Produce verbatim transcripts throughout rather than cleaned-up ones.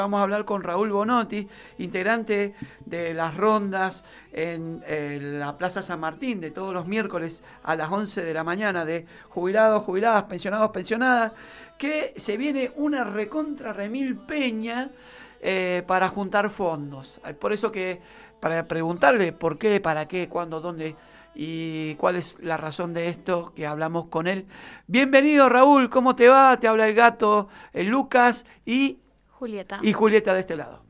Vamos a hablar con Raúl Bonotti, integrante de las rondas en, en la Plaza San Martín, de todos los miércoles a las once de la mañana, de jubilados, jubiladas, pensionados, pensionadas, que se viene una recontra remil peña eh, para juntar fondos. Por eso que, para preguntarle por qué, para qué, cuándo, dónde y cuál es la razón de esto, que hablamos con él. Bienvenido, Raúl, ¿cómo te va? Te habla el gato, el Lucas y... Julieta. Y Julieta de este lado.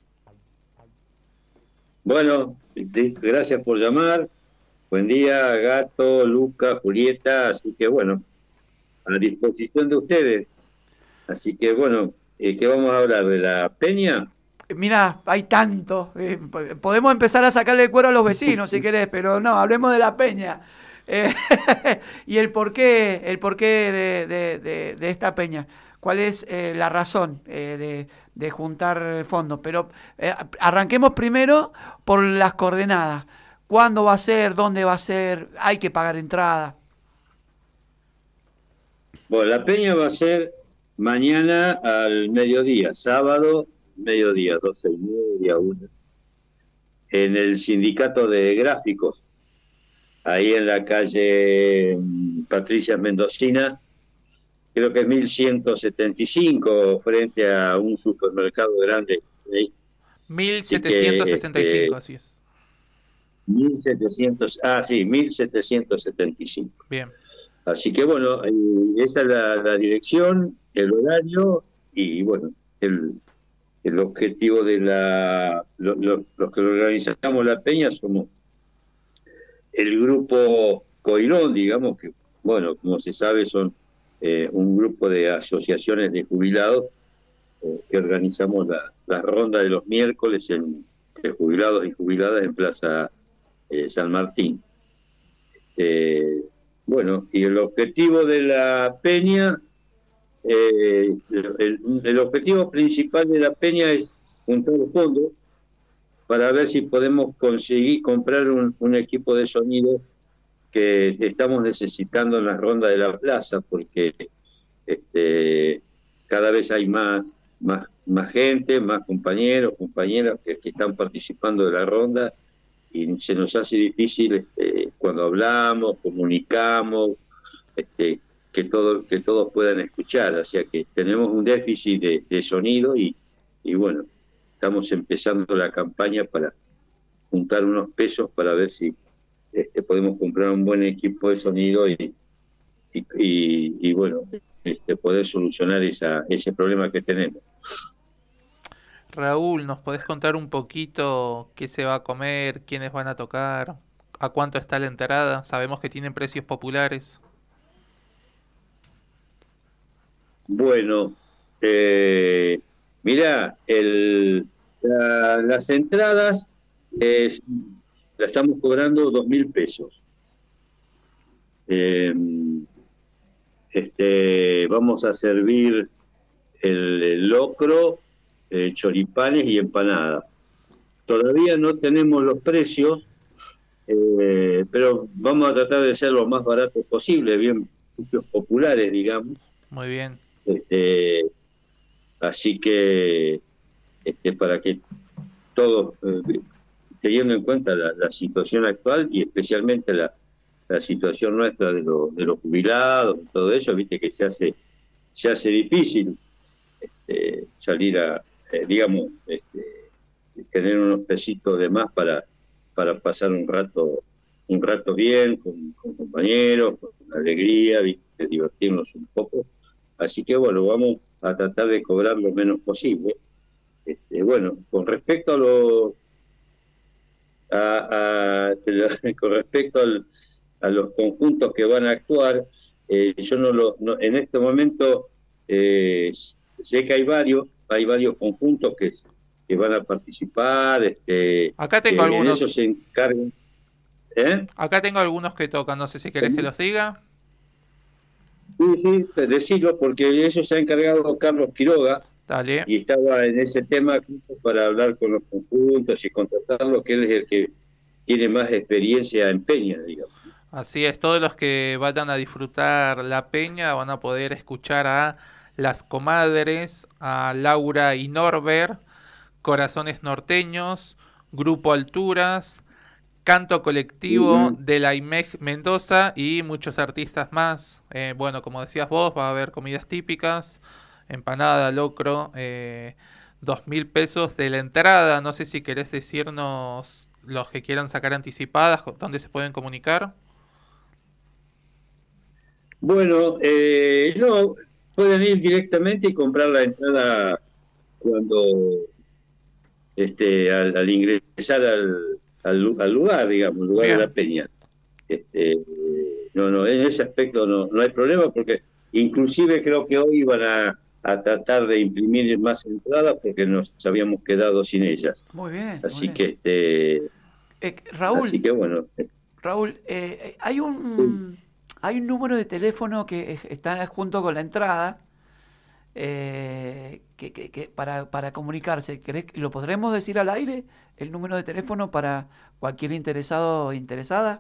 Bueno, gracias por llamar. Buen día, Gato, Luca, Julieta. Así que bueno, a disposición de ustedes. Así que bueno, eh, ¿qué vamos a hablar? ¿De la peña? Mirá, hay tanto. Eh, podemos empezar a sacarle el cuero a los vecinos si querés, pero no, hablemos de la peña. Eh, y el porqué, el porqué de, de, de, de esta peña. ¿Cuál es eh, la razón eh, de, de juntar fondos? Pero eh, arranquemos primero por las coordenadas. ¿Cuándo va a ser? ¿Dónde va a ser? ¿Hay que pagar entrada? Bueno, la peña va a ser mañana al mediodía, sábado, mediodía, doce y media, una, en el sindicato de gráficos, ahí en la calle Patricia Mendocina, creo que es mil ciento setenta y cinco, frente a un supermercado grande. ¿Sí? mil setecientos sesenta y cinco, Así, así es. mil setecientos, ah, sí, mil setecientos setenta y cinco. Bien. Así que bueno, eh, esa es la, la dirección, el horario y bueno, el, el objetivo de la... Lo, lo, los que organizamos la peña somos el grupo Coirón, digamos que, bueno, como se sabe, son Eh, un grupo de asociaciones de jubilados eh, que organizamos la, la ronda de los miércoles en, de jubilados y jubiladas en Plaza eh, San Martín. Eh, bueno, y el objetivo de la peña, eh, el, el objetivo principal de la peña es juntar fondos para ver si podemos conseguir comprar un, un equipo de sonido que estamos necesitando en la ronda de la plaza, porque este, cada vez hay más, más, más gente, más compañeros, compañeras que, que están participando de la ronda y se nos hace difícil este, cuando hablamos, comunicamos, este, que, todo, que todos puedan escuchar, o sea que tenemos un déficit de, de sonido y, y bueno, estamos empezando la campaña para juntar unos pesos para ver si Este, podemos comprar un buen equipo de sonido y, y, y, y bueno, este, poder solucionar esa, ese problema que tenemos. Raúl, ¿nos podés contar un poquito qué se va a comer, quiénes van a tocar, a cuánto está la entrada? Sabemos que tienen precios populares. Bueno, eh, mirá, el, la, las entradas eh, la estamos cobrando dos mil pesos. Eh, este, vamos a servir el, el locro, eh, choripanes y empanadas. Todavía no tenemos los precios, eh, pero vamos a tratar de ser lo más baratos posible, bien precios populares, digamos. Muy bien. Este, así que este, para que todos, eh, teniendo en cuenta la, la situación actual y especialmente la, la situación nuestra de, lo, de los jubilados, todo eso, viste que se hace se hace difícil este, salir a, eh, digamos, este, tener unos pesitos de más para para pasar un rato un rato bien con, con compañeros, con alegría, viste, divertirnos un poco. Así que bueno, vamos a tratar de cobrar lo menos posible. Este, bueno, con respecto a los A, a, con respecto al, a los conjuntos que van a actuar, eh, yo no lo, no, en este momento eh, sé que hay varios, hay varios conjuntos que, que van a participar, este, Acá tengo eh, algunos. en eso se encargan. ¿Eh? Acá tengo algunos que tocan, no sé si querés que los diga. Sí, sí, decirlo, porque de eso se ha encargado Carlos Quiroga. Dale. Y estaba en ese tema para hablar con los conjuntos y contratarlo, que él es el que tiene más experiencia en peña, digamos. Así es, todos los que vayan a disfrutar la peña van a poder escuchar a Las Comadres, a Laura y Norbert, Corazones Norteños, Grupo Alturas, Canto Colectivo Ujú. de la I M E G Mendoza y muchos artistas más. Eh, bueno, como decías vos, va a haber comidas típicas, empanada, locro, eh, dos mil pesos de la entrada. No sé si querés decirnos los que quieran sacar anticipadas, co- dónde se pueden comunicar. Bueno, eh, no, pueden ir directamente y comprar la entrada cuando, este, al, al ingresar al, al, lu- al lugar, digamos, el lugar de la Bien, peña. Este, no, no, en ese aspecto no, no hay problema porque inclusive creo que hoy iban a, a tratar de imprimir más entradas porque nos habíamos quedado sin ellas. Muy bien, muy Así bien. que, este, Eh, así Raúl, que bueno, eh, Raúl, eh, eh, hay sí, un hay un número de teléfono que eh, está junto con la entrada eh, que, que- que para, para comunicarse. ¿Querés que lo podremos decir al aire? El número de teléfono para cualquier interesado o interesada.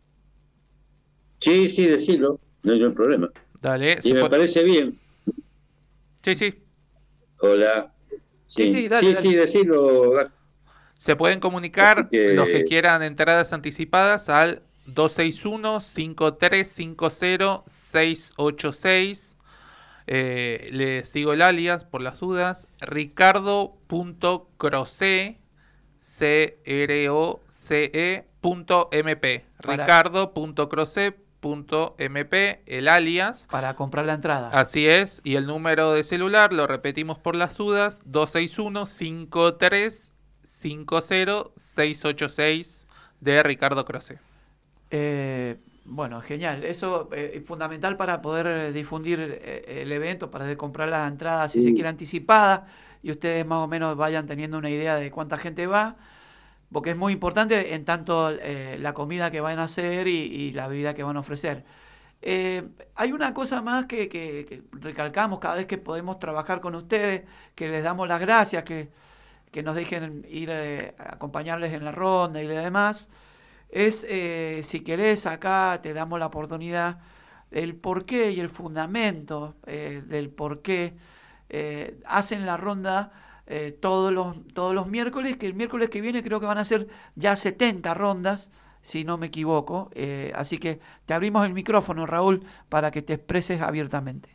sí, sí, decirlo, no hay ningún problema. dale, Y se me puede... parece bien. Sí, sí. Hola, Sí, sí, sí, dale, sí, sí, dale. decirlo. Gato. Se pueden Así comunicar los que que, quieran entradas anticipadas al dos seis uno, cinco tres cinco cero, seis ocho seis. Eh, les digo el alias por las dudas. Ricardo.croce, C R O C E punto M P. Para, Ricardo.croce.mp, el alias. para comprar la entrada. Así es, y el número de celular, lo repetimos por las dudas, dos seis uno, cinco tres cinco cero, seis ocho seis de Ricardo Croce. Eh, bueno, genial. Eso eh, es fundamental para poder eh, difundir eh, el evento, para de comprar las entradas si se sí, quiere anticipada y ustedes más o menos vayan teniendo una idea de cuánta gente va, porque es muy importante en tanto eh, la comida que van a hacer y, y la bebida que van a ofrecer. Eh, hay una cosa más que, que- que recalcamos cada vez que podemos trabajar con ustedes, que les damos las gracias, que, que nos dejen ir eh, a acompañarles en la ronda y demás. Es, eh, si querés, acá te damos la oportunidad, el porqué y el fundamento eh, del por qué eh, hacen la ronda eh, todos los, todos los miércoles, que el miércoles que viene creo que van a ser ya setenta rondas, si no me equivoco. Eh, así que te abrimos el micrófono, Raúl, para que te expreses abiertamente.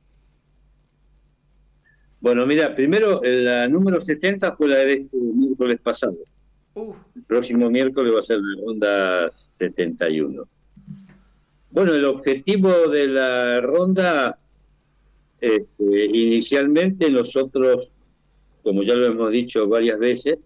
bueno, mira, primero la número setenta fue la de este miércoles pasado. Uf, El próximo miércoles va a ser la ronda setenta y uno. Bueno, el objetivo de la ronda, este, inicialmente nosotros, como ya lo hemos dicho varias veces,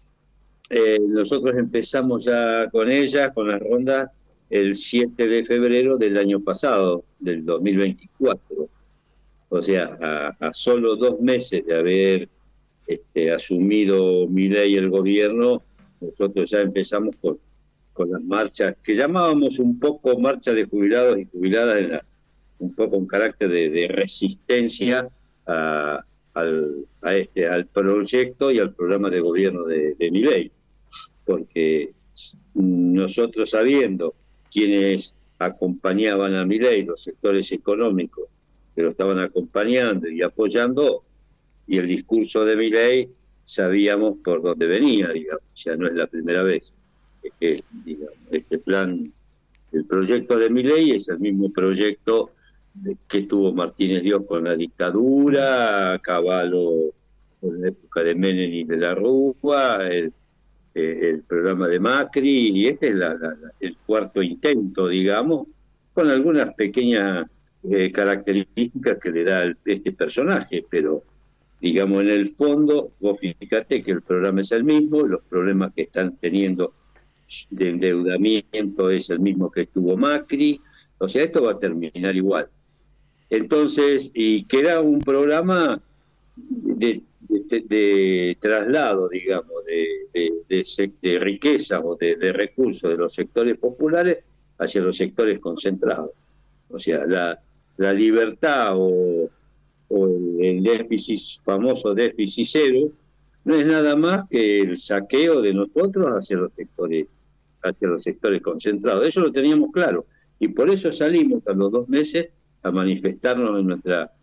eh, nosotros empezamos ya con ella, con la ronda, el siete de febrero del año pasado, del dos mil veinticuatro. O sea, a, a solo dos meses de haber este, asumido Milei el gobierno, nosotros ya empezamos con, con las marchas que llamábamos un poco marcha de jubilados y jubiladas, en la, un poco un carácter de, de resistencia a, al, a este, al proyecto y al programa de gobierno de, de Milei, porque nosotros sabiendo quiénes acompañaban a Milei, los sectores económicos que lo estaban acompañando y apoyando, y el discurso de Milei, sabíamos por dónde venía, digamos, ya no es la primera vez. Es que, digamos, este plan, el proyecto de Milei es el mismo proyecto que tuvo Martínez Dios con la dictadura, Cavallo en la época de Menem y de la Rúa, el, eh, el programa de Macri, y este es la, la, la, el cuarto intento, digamos, con algunas pequeñas eh, características que le da el, este personaje, pero digamos, en el fondo, vos fíjate que el programa es el mismo, los problemas que están teniendo de endeudamiento es el mismo que tuvo Macri, o sea, esto va a terminar igual. Entonces, y queda un programa de, de, de traslado, digamos, de, de, de, de riqueza o de, de recursos de los sectores populares hacia los sectores concentrados. O sea, la, la libertad o, o el, el déficit, famoso déficit cero, no es nada más que el saqueo de nosotros hacia los sectores, hacia los sectores concentrados. Eso lo teníamos claro. Y por eso salimos a los dos meses a manifestarnos en nuestra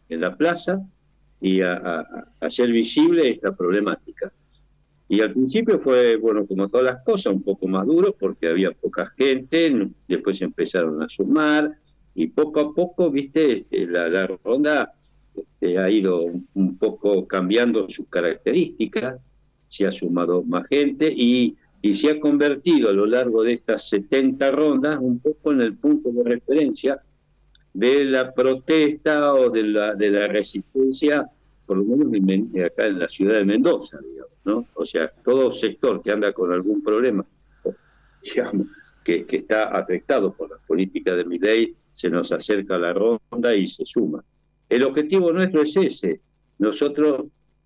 en la plaza y a, a, a hacer visible esta problemática. Y al principio fue, bueno, como todas las cosas, un poco más duro porque había poca gente, después empezaron a sumar y poco a poco, viste, la, la ronda este, ha ido un poco cambiando sus características, se ha sumado más gente y, y se ha convertido a lo largo de estas setenta rondas un poco en el punto de referencia de la protesta o de la, de la resistencia, por lo menos en, acá en la ciudad de Mendoza, digamos, ¿no? O sea, todo sector que anda con algún problema, digamos, que, que está afectado por la política de Milei, se nos acerca a la ronda y se suma. El objetivo nuestro es ese. Nosotros,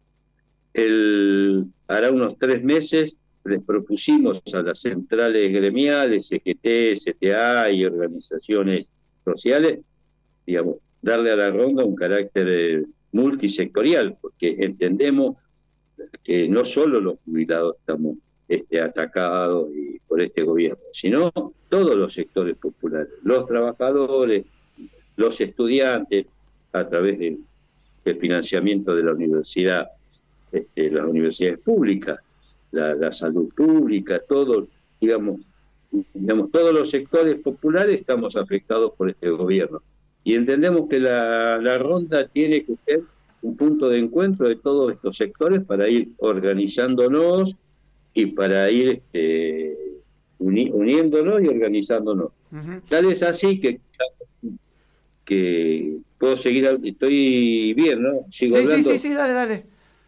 el, hará unos tres meses, les propusimos a las centrales gremiales, C G T, C T A y organizaciones sociales, digamos, darle a la ronda un carácter eh, multisectorial, porque entendemos que no solo los jubilados estamos este, atacados y por este gobierno, sino todos los sectores populares, los trabajadores, los estudiantes, a través del, del financiamiento de la universidad, este, las universidades públicas, la, la salud pública, todo, digamos, digamos, todos los sectores populares estamos afectados por este gobierno. Y entendemos que la, la ronda tiene que ser un punto de encuentro de todos estos sectores para ir organizándonos y para ir este, uni, uniéndonos y organizándonos. Uh-huh. Tal es así que, que puedo seguir, estoy bien, ¿no? Sigo sí, hablando. sí, sí, sí, dale, dale.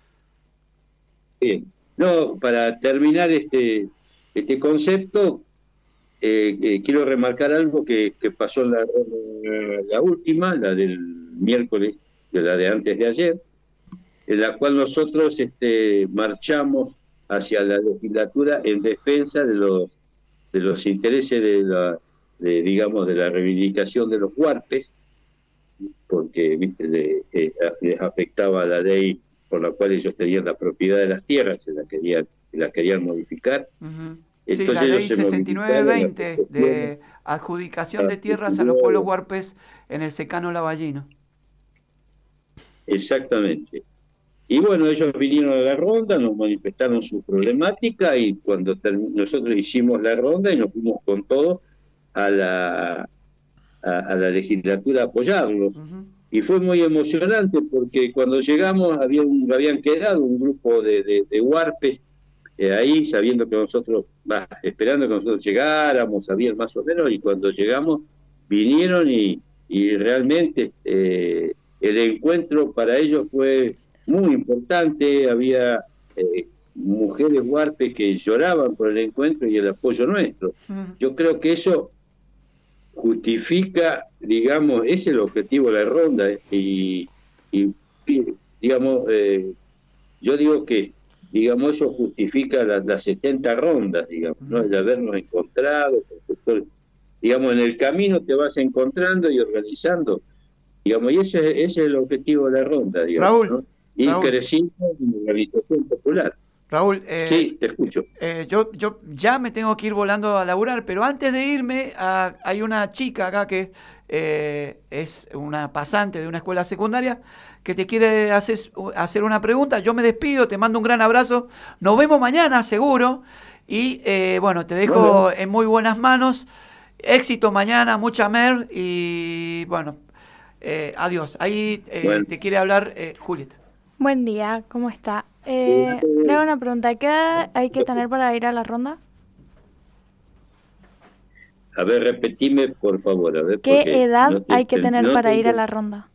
Bien. No, para terminar este, este concepto, Eh, eh, quiero remarcar algo que, que pasó en la, la última, la del miércoles, de la de antes de ayer, en la cual nosotros este, marchamos hacia la legislatura en defensa de los de los intereses de la, de, digamos, de la reivindicación de los huarpes, porque viste, de, eh, les afectaba la ley por la cual ellos tenían la propiedad de las tierras, se la querían, se la querían modificar. Uh-huh. Sí, la ley sesenta y nueve veinte de adjudicación de tierras a los pueblos huarpes en el secano lavallino. Exactamente. Y bueno, ellos vinieron a la ronda, nos manifestaron su problemática y cuando nosotros hicimos la ronda y nos fuimos con todo a la, a, a la legislatura a apoyarlos. Uh-huh. Y fue muy emocionante porque cuando llegamos había un, habían quedado un grupo de, de, de huarpes Eh, ahí, sabiendo que nosotros, bah, esperando que nosotros llegáramos, sabían más o menos, y cuando llegamos, vinieron y, y realmente eh, el encuentro para ellos fue muy importante. Había eh, mujeres huarpes que lloraban por el encuentro y el apoyo nuestro. Yo creo que eso justifica, digamos, ese es el objetivo de la ronda, y, y digamos, eh, yo digo que digamos, eso justifica las, las setenta rondas, digamos, ¿no? El habernos encontrado, digamos, en el camino te vas encontrando y organizando, digamos, y ese, ese es el objetivo de la ronda, digamos, Raúl, ¿no? Ir Raúl. creciendo en organización popular. Raúl, eh, sí, te escucho. Eh, yo, yo ya me tengo que ir volando a laburar, pero antes de irme, a, hay una chica acá que eh, es una pasante de una escuela secundaria que te quiere hacer, hacer una pregunta. Yo me despido, te mando un gran abrazo. Nos vemos mañana, seguro. Y eh, bueno, te dejo bueno. en muy buenas manos. Éxito mañana, mucha mer. Y bueno, eh, adiós. Ahí eh, bueno. te quiere hablar eh, Julieta. Buen día, ¿cómo está? Eh, le hago una pregunta. ¿Qué edad hay que tener para ir a la ronda? A ver, repetime, por favor. A ver, ¿Qué edad no te, hay que tener no para te, ir a la ronda?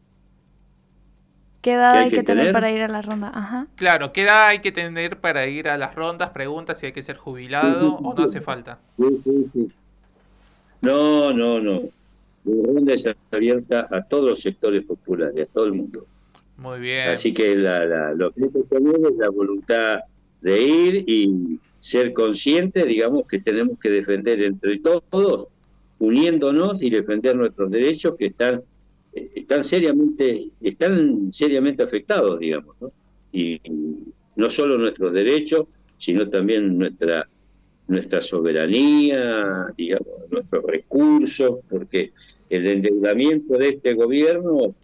¿Qué edad hay, hay que, que tener, tener para ir a la ronda? Ajá. Claro, ¿qué edad hay que tener para ir a las rondas? Pregunta si hay que ser jubilado sí, sí, sí, o no hace falta. Sí, sí, sí. No, no, no. La ronda es abierta a todos los sectores populares, a todo el mundo. Muy bien. Así que la, la, lo que tenemos es la voluntad de ir y ser conscientes, digamos, que tenemos que defender entre todos, uniéndonos y defender nuestros derechos que están están seriamente están seriamente afectados, digamos, ¿no? Y, y no solo nuestros derechos, sino también nuestra nuestra soberanía, digamos, nuestros recursos, porque el endeudamiento de este gobierno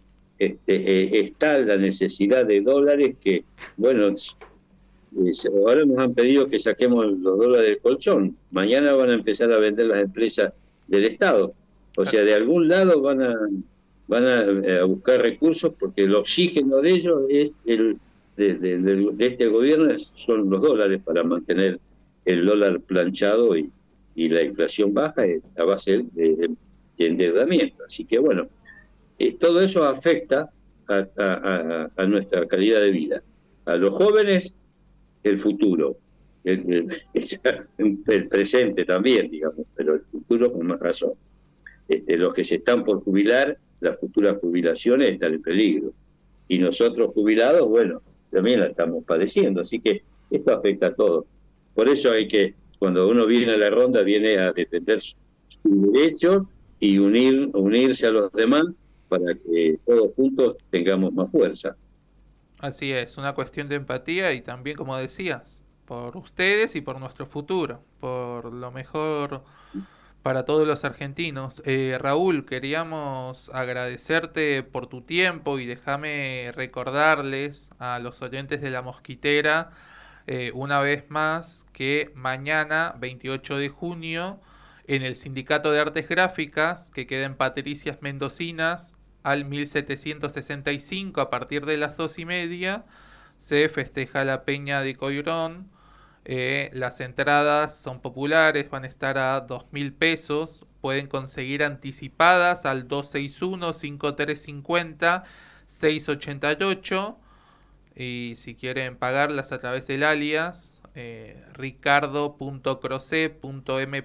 este, eh, está la necesidad de dólares que, bueno, ahora nos han pedido que saquemos los dólares del colchón. Mañana van a empezar a vender las empresas del Estado. O sea, de algún lado van a van a, a buscar recursos, porque el oxígeno de ellos es el de, de, de, de este gobierno son los dólares para mantener el dólar planchado y, y la inflación baja a base de, de, de endeudamiento. Así que bueno, eh, todo eso afecta a, a, a nuestra calidad de vida. A los jóvenes, el futuro, el, el, el presente también, digamos, pero el futuro con más razón. Este, los que se están por jubilar, las futuras jubilaciones están en peligro. Y nosotros jubilados, bueno, también la estamos padeciendo. Así que esto afecta a todos. Por eso hay que, cuando uno viene a la ronda, viene a defender sus derechos y unir, unirse a los demás para que todos juntos tengamos más fuerza. Así es, una cuestión de empatía y también, como decías, por ustedes y por nuestro futuro, por lo mejor para todos los argentinos. Eh, Raúl, queríamos agradecerte por tu tiempo y déjame recordarles a los oyentes de La Mosquitera eh, una vez más que mañana, veintiocho de junio, en el Sindicato de Artes Gráficas, que queda en Patricias Mendocinas, al mil setecientos sesenta y cinco, a partir de las dos y media, se festeja la Peña de Coirón. Eh, las entradas son populares, van a estar a dos mil pesos, pueden conseguir anticipadas al dos seis uno, cinco tres cinco cero, seis ocho ocho, y si quieren pagarlas a través del alias eh, ricardo punto croce punto m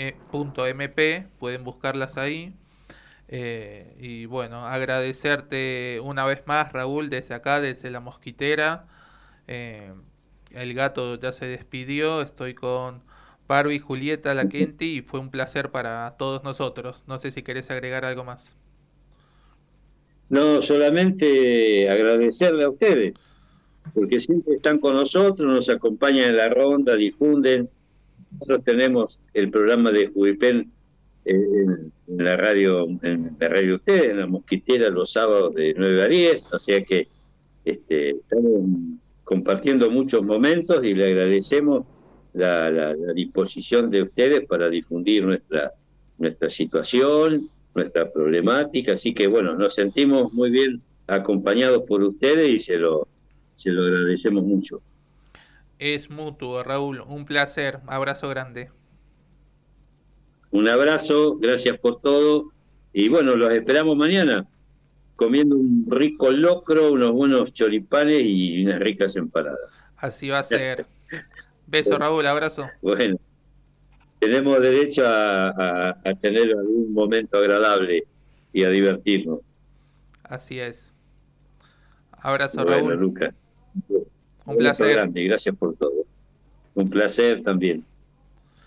p, pueden buscarlas ahí. Eh, y bueno, agradecerte una vez más, Raúl, desde acá, desde La Mosquitera. eh, El gato ya se despidió, estoy con Barbie, Julieta, la Kenti, y fue un placer para todos nosotros. No sé si querés agregar algo más. No, solamente agradecerle a ustedes, porque siempre están con nosotros, nos acompañan en la ronda, difunden. Nosotros tenemos el programa de Judipen eh, en, en la radio, en la radio de ustedes, en La Mosquitera, los sábados de nueve a diez, o sea que este, estamos compartiendo muchos momentos y le agradecemos la, la, la disposición de ustedes para difundir nuestra nuestra situación, nuestra problemática, así que bueno, nos sentimos muy bien acompañados por ustedes y se lo, se lo agradecemos mucho. Es mutuo, Raúl, un placer, abrazo grande. Un abrazo, gracias por todo y bueno, los esperamos mañana comiendo un rico locro, unos buenos choripanes y unas ricas empanadas. Así va a ser. Beso, Raúl, abrazo. Bueno, tenemos derecho a, a, a tener algún momento agradable y a divertirnos. Así es. Abrazo, bueno, Raúl. Lucas. Un placer. Grande, gracias por todo. Un placer también.